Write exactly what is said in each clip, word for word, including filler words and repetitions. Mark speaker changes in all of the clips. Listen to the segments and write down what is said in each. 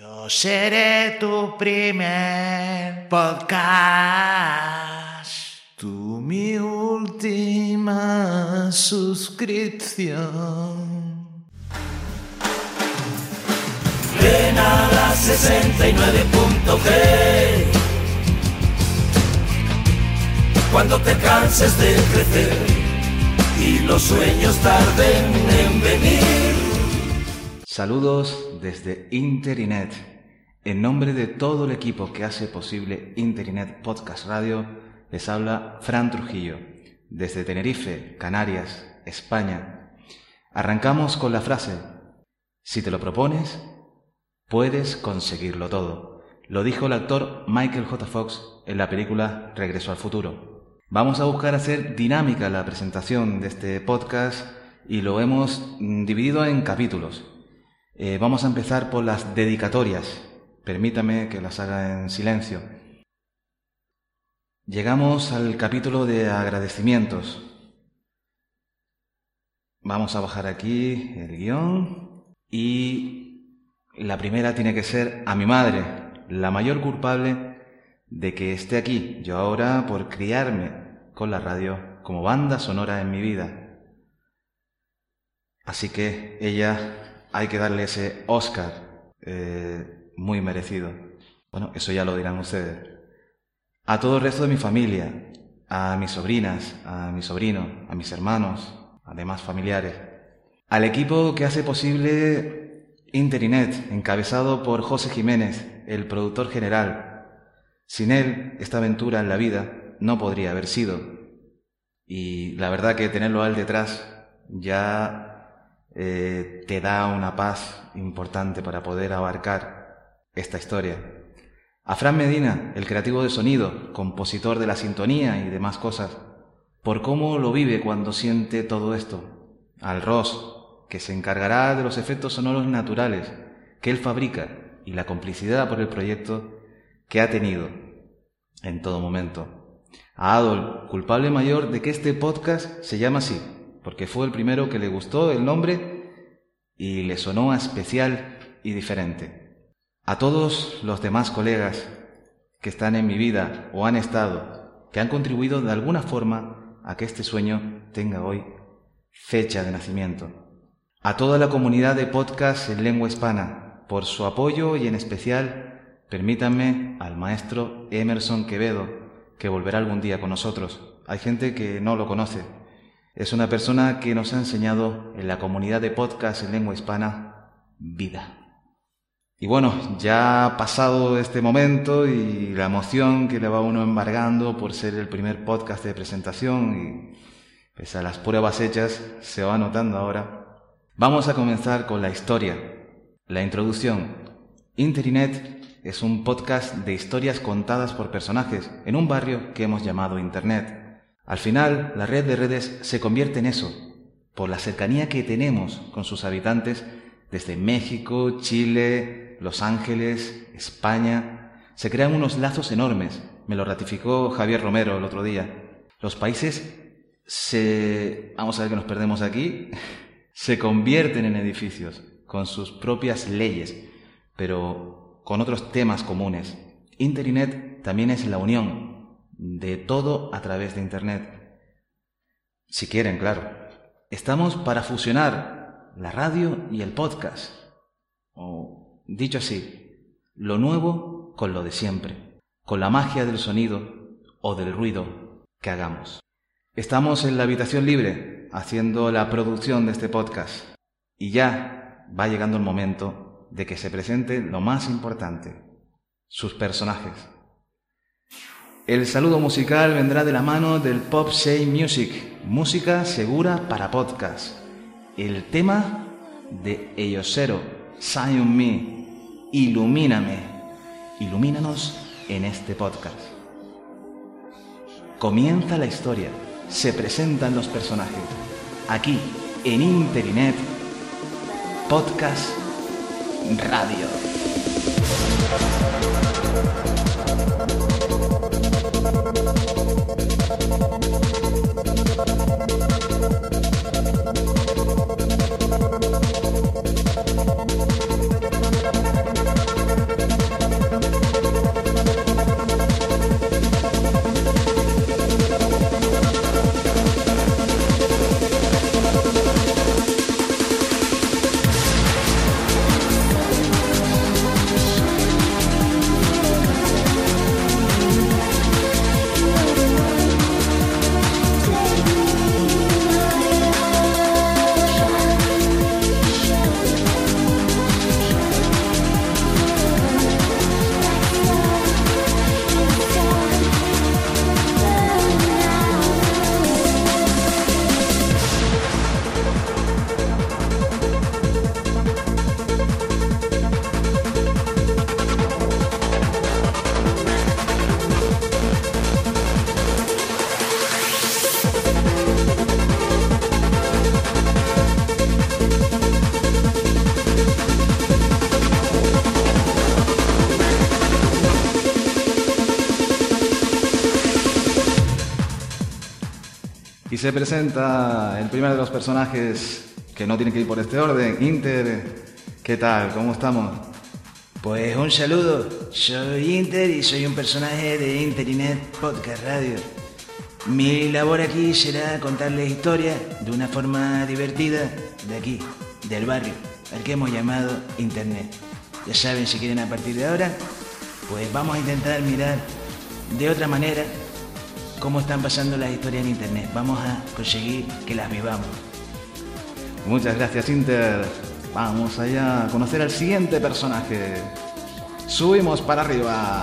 Speaker 1: Yo seré tu primer podcast, tú mi última suscripción.
Speaker 2: Ven a la sesenta y nueve punto g. Cuando te canses de crecer y los sueños tarden en venir.
Speaker 3: Saludos desde Interinet. En nombre de todo el equipo que hace posible Interinet Podcast Radio, les habla Fran Trujillo, desde Tenerife, Canarias, España. Arrancamos con la frase: si te lo propones, puedes conseguirlo todo. Lo dijo el actor Michael J. Fox en la película Regreso al Futuro. Vamos a buscar hacer dinámica la presentación de este podcast y lo hemos dividido en capítulos. Eh, vamos a empezar por las dedicatorias. Permítame que las haga en silencio. Llegamos al capítulo de agradecimientos. Vamos a bajar aquí el guión y la primera tiene que ser a mi madre, la mayor culpable de que esté aquí yo ahora por criarme con la radio como banda sonora en mi vida. Así que ella, hay que darle ese Oscar eh, muy merecido. Bueno, eso ya lo dirán ustedes. A todo el resto de mi familia, a mis sobrinas, a mi sobrino, a mis hermanos, a demás familiares. Al equipo que hace posible Interinet, encabezado por José Jiménez, el productor general. Sin él, esta aventura en la vida no podría haber sido. Y la verdad que tenerlo a él detrás ya eh, te da una paz importante para poder abarcar esta historia. A Fran Medina, el creativo de sonido, compositor de la sintonía y demás cosas, por cómo lo vive cuando siente todo esto. Al Ross, que se encargará de los efectos sonoros naturales que él fabrica y la complicidad por el proyecto que ha tenido en todo momento. A Adol, culpable mayor de que este podcast se llama así, porque fue el primero que le gustó el nombre y le sonó especial y diferente. A todos los demás colegas que están en mi vida o han estado, que han contribuido de alguna forma a que este sueño tenga hoy fecha de nacimiento. A toda la comunidad de podcast en lengua hispana, por su apoyo y en especial, permítanme al maestro Emerson Quevedo, que volverá algún día con nosotros. Hay gente que no lo conoce. Es una persona que nos ha enseñado en la comunidad de podcast en lengua hispana vida. Y bueno, ya ha pasado este momento y la emoción que le va a uno embargando por ser el primer podcast de presentación y pese a las pruebas hechas, se va notando ahora. Vamos a comenzar con la historia, la introducción. Interinet es un podcast de historias contadas por personajes en un barrio que hemos llamado Internet. Al final, la red de redes se convierte en eso, por la cercanía que tenemos con sus habitantes desde México, Chile, Los Ángeles, España. Se crean unos lazos enormes, me lo ratificó Javier Romero el otro día. Los países se... vamos a ver que nos perdemos aquí... se convierten en edificios con sus propias leyes, pero con otros temas comunes. Interinet también es la unión de todo a través de Internet. Si quieren, claro. Estamos para fusionar la radio y el podcast. O, dicho así, lo nuevo con lo de siempre, con la magia del sonido o del ruido que hagamos. Estamos en la habitación libre, haciendo la producción de este podcast. Y ya va llegando el momento de que se presente lo más importante, sus personajes. El saludo musical vendrá de la mano del Pop Say Music, música segura para podcast. El tema de Eyosero, Shine on Me, Ilumíname, ilumínanos en este podcast. Comienza la historia, se presentan los personajes, aquí en Interinet Podcast Radio. se presenta el primer de los personajes que no tiene que ir por este orden. Inter, ¿qué tal? ¿Cómo estamos?
Speaker 1: Pues un saludo, soy Inter y soy un personaje de Interinet Podcast Radio. Mi labor aquí será contarles historias de una forma divertida de aquí, del barrio, al que hemos llamado Internet. Ya saben, si quieren a partir de ahora, pues vamos a intentar mirar de otra manera cómo están pasando las historias en Internet. Vamos a conseguir que las vivamos.
Speaker 3: Muchas gracias, Inter. Vamos allá a conocer al siguiente personaje. Subimos para arriba.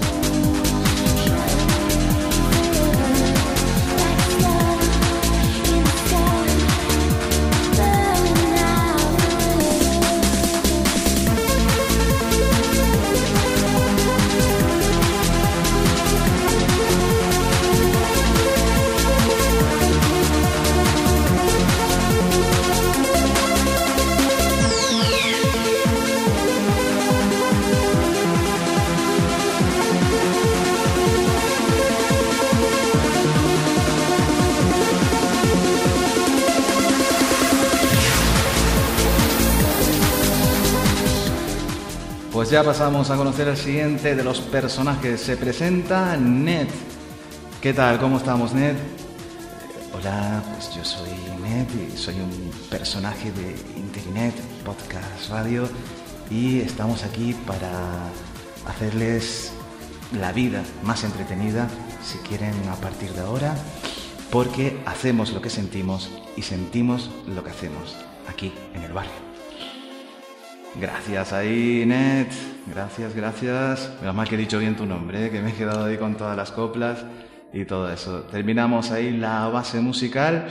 Speaker 3: Pues ya pasamos a conocer al siguiente de los personajes. Se presenta Ned. ¿Qué tal? ¿Cómo estamos, Ned?
Speaker 1: Hola, pues yo soy Ned y soy un personaje de Internet Podcast Radio y estamos aquí para hacerles la vida más entretenida, si quieren, a partir de ahora, porque hacemos lo que sentimos y sentimos lo que hacemos aquí en el barrio.
Speaker 3: Gracias ahí, Ned. Gracias, gracias. Menos mal que he dicho bien tu nombre, ¿eh? Que me he quedado ahí con todas las coplas y todo eso. Terminamos ahí la base musical.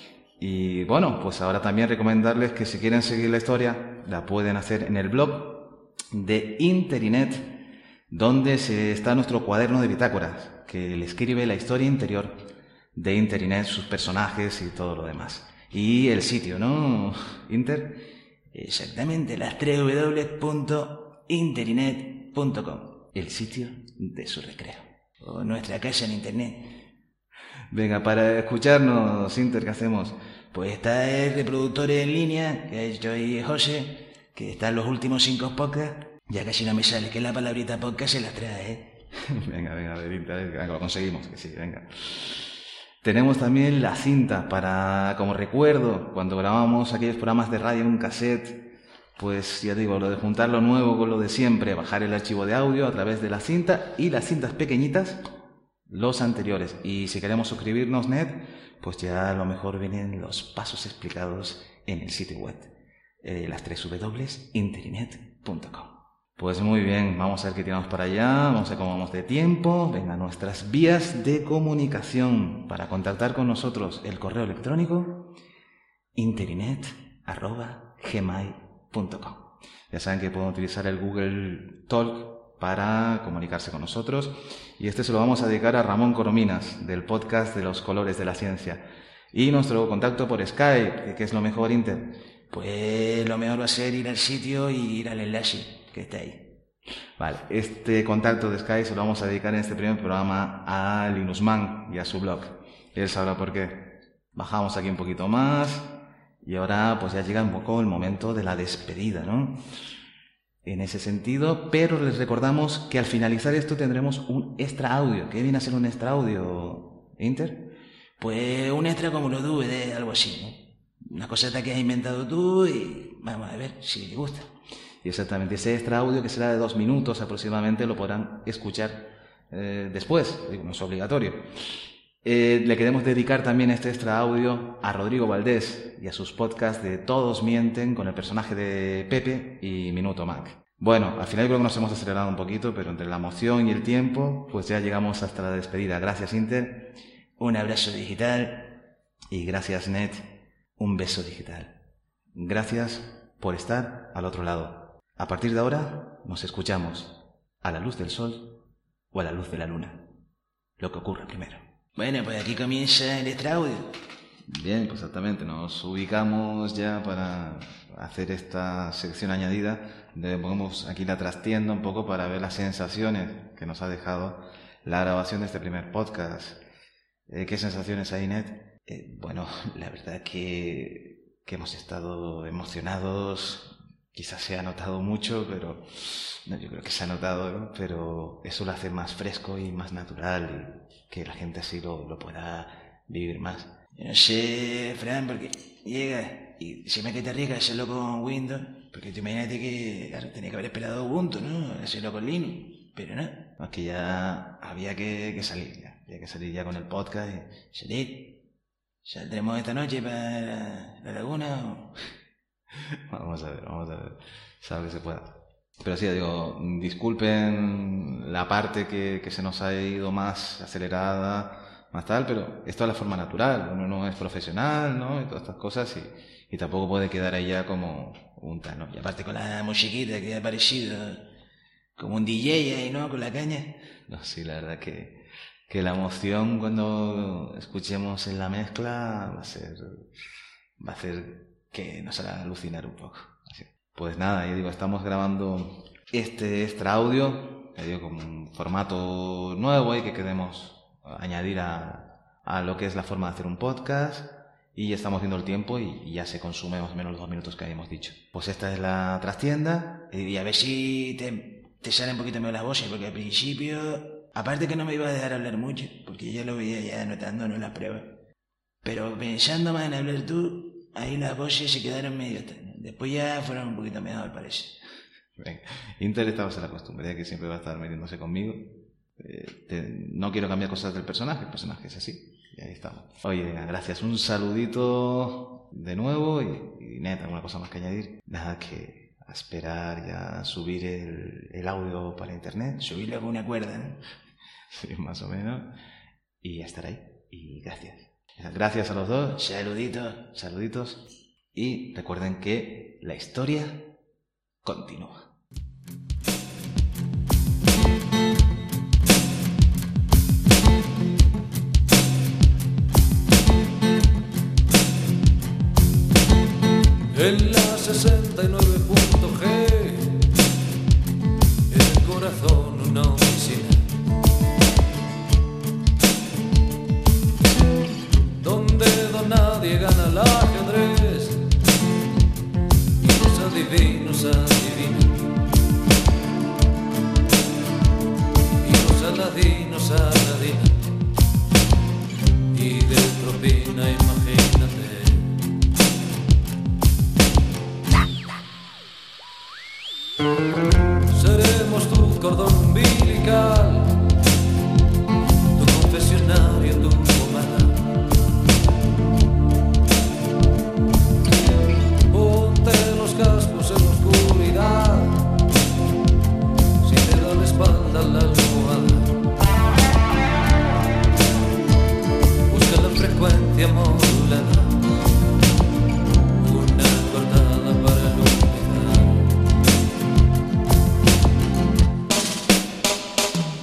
Speaker 3: Y bueno, pues ahora también recomendarles que si quieren seguir la historia, la pueden hacer en el blog de Interinet, donde se está nuestro cuaderno de bitácoras, que le escribe la historia interior de Interinet, sus personajes y todo lo demás. Y el sitio, ¿no, Inter?
Speaker 1: Exactamente, las tres w punto interinet punto com, el sitio de su recreo, o nuestra casa en Internet.
Speaker 3: Venga, para escucharnos, Inter, ¿qué hacemos?
Speaker 1: Pues está el reproductor en línea, que es yo y José, que está en los últimos cinco podcasts. Ya casi no me sale, que la palabrita podcast se la trae, ¿eh?
Speaker 3: Venga, venga, a ver, Inter, venga, lo conseguimos, que sí, venga. Tenemos también la cinta para, como recuerdo, cuando grabamos aquellos programas de radio en un cassette, pues ya digo, lo de juntar lo nuevo con lo de siempre, bajar el archivo de audio a través de la cinta y las cintas pequeñitas, los anteriores. Y si queremos suscribirnos, Ned, pues ya a lo mejor vienen los pasos explicados en el sitio web, eh, las tres w punto interinet punto com. Pues muy bien, vamos a ver qué tiramos para allá, vamos a ver cómo vamos de tiempo. Venga, nuestras vías de comunicación para contactar con nosotros: el correo electrónico interinet arroba gmail punto com. Ya saben que pueden utilizar el Google Talk para comunicarse con nosotros, y este se lo vamos a dedicar a Ramón Corominas, del podcast de los colores de la ciencia. Y nuestro contacto por Skype, ¿qué es lo mejor, Inter?
Speaker 1: Pues lo mejor va a ser ir al sitio y ir al enlace que está ahí.
Speaker 3: Vale, este contacto de Skype se lo vamos a dedicar en este primer programa a Linusman y a su blog. Él sabrá por qué. Bajamos aquí un poquito más y ahora pues ya llega un poco el momento de la despedida, ¿no? En ese sentido, pero les recordamos que al finalizar esto tendremos un extra audio. ¿Qué viene a ser un extra audio, Inter?
Speaker 1: Pues un extra como los D V D, algo así, ¿no? Una coseta que has inventado tú y vamos a ver si le gusta.
Speaker 3: Y exactamente, ese extra audio, que será de dos minutos aproximadamente, lo podrán escuchar eh, después, digo, no es obligatorio. Eh, le queremos dedicar también este extra audio a Rodrigo Valdés y a sus podcasts de Todos Mienten, con el personaje de Pepe y Minuto Mac. Bueno, al final creo que nos hemos acelerado un poquito, pero entre la emoción y el tiempo, pues ya llegamos hasta la despedida. Gracias, Inter.
Speaker 1: Un abrazo digital.
Speaker 3: Y gracias, Ned. Un beso digital. Gracias por estar al otro lado. A partir de ahora nos escuchamos a la luz del sol o a la luz de la luna. Lo que ocurra primero.
Speaker 1: Bueno, pues aquí comienza el extra audio.
Speaker 3: Bien, pues exactamente. Nos ubicamos ya para hacer esta sección añadida. Le pongamos aquí la trastienda un poco para ver las sensaciones que nos ha dejado la grabación de este primer podcast. Eh, ¿Qué sensaciones hay, Ned? Eh, bueno, la verdad que, que hemos estado emocionados, quizás se ha notado mucho, pero no, yo creo que se ha notado, ¿no? Pero eso lo hace más fresco y más natural y que la gente así lo, lo pueda vivir más.
Speaker 1: Yo no sé, Fran, porque llega y se me que te arriesgas a hacerlo con Windows, porque tú imagínate que claro, tenía que haber esperado Ubuntu, ¿no? Hacerlo con Linux, pero no.
Speaker 3: No, es que ya había que, que salir, ya. Había que salir ya con el podcast y
Speaker 1: Salir. ¿Saldremos esta noche para la laguna o...?
Speaker 3: Vamos a ver, vamos a ver. Sabe que se pueda. Pero sí, digo, disculpen la parte que, que se nos ha ido más acelerada, más tal, pero esto es la forma natural. Uno no es profesional, ¿no? Y todas estas cosas y, y tampoco puede quedar ahí ya como un tal, ¿no?
Speaker 1: Y aparte con la musiquita que ha parecido como un D J ahí, ¿no? Con la caña.
Speaker 3: No, sí, la verdad que... que la emoción cuando escuchemos en la mezcla va a ser va a hacer que nos haga alucinar un poco. Así. Pues nada, yo digo, estamos grabando este extra audio, yo digo, con un formato nuevo y que queremos añadir a, a lo que es la forma de hacer un podcast y ya estamos viendo el tiempo y, y ya se consume más o menos los dos minutos que habíamos dicho. Pues esta es la trastienda
Speaker 1: y a ver si te, te sale un poquito mejor las voces, porque al principio... Aparte que no me iba a dejar hablar mucho, porque ya lo veía ya anotando, no las pruebas. Pero pensando más en hablar tú, ahí las voces se quedaron medio extrañas. Después ya fueron un poquito mejor, parece.
Speaker 3: Venga. Inter estaba a la costumbre, ya que siempre va a estar metiéndose conmigo. Eh, te, no quiero cambiar cosas del personaje, el personaje es así. Y ahí estamos. Oye, venga, gracias. Un saludito de nuevo y, y neta, alguna cosa más que añadir. Nada, que... a esperar ya subir el, el audio para internet,
Speaker 1: subirlo con una cuerda, ¿no?
Speaker 3: Sí, más o menos, y ya estar ahí. Y gracias. Gracias a los dos.
Speaker 1: Saluditos.
Speaker 3: Saluditos. Y recuerden que la historia continúa.
Speaker 2: En la sesenta y nueve punto G, el corazón una oficina, donde don nadie gana el ajedrez y los adivinos adivinan y los aladinos aladinan y de propina imagínate. Seremos tu cordón umbilical, tu confesionario, tu pomada. Ponte los cascos en la oscuridad, si te da la espalda la almohada. Busca la frecuencia modulada, una cortada para el olvidar.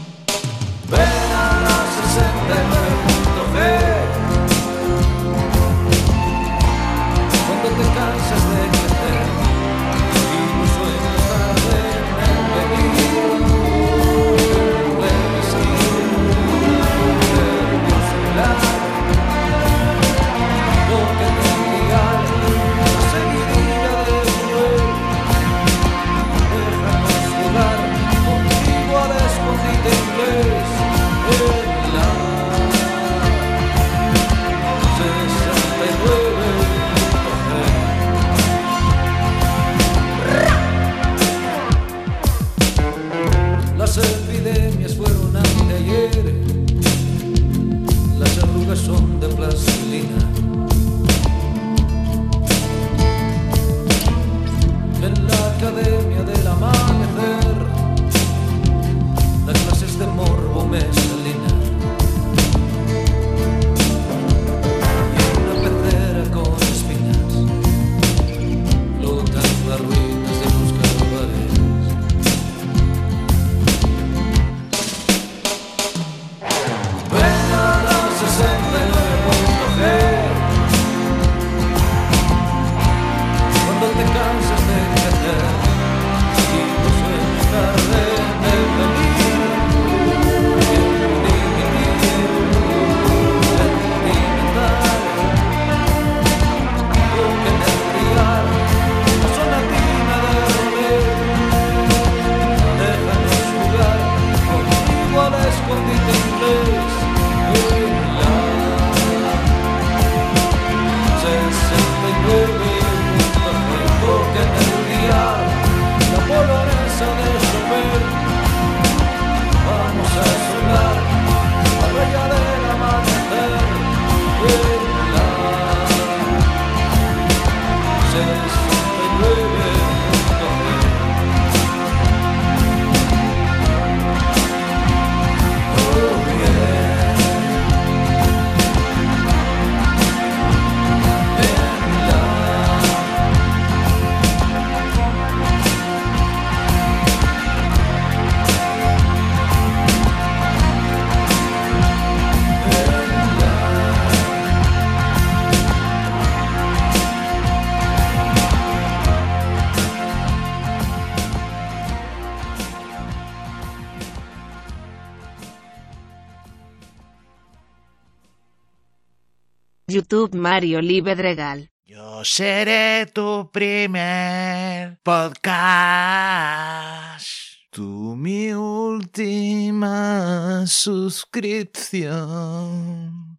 Speaker 4: YouTube Mario Olive Dregal.
Speaker 1: Yo seré tu primer podcast. Tú mi última suscripción.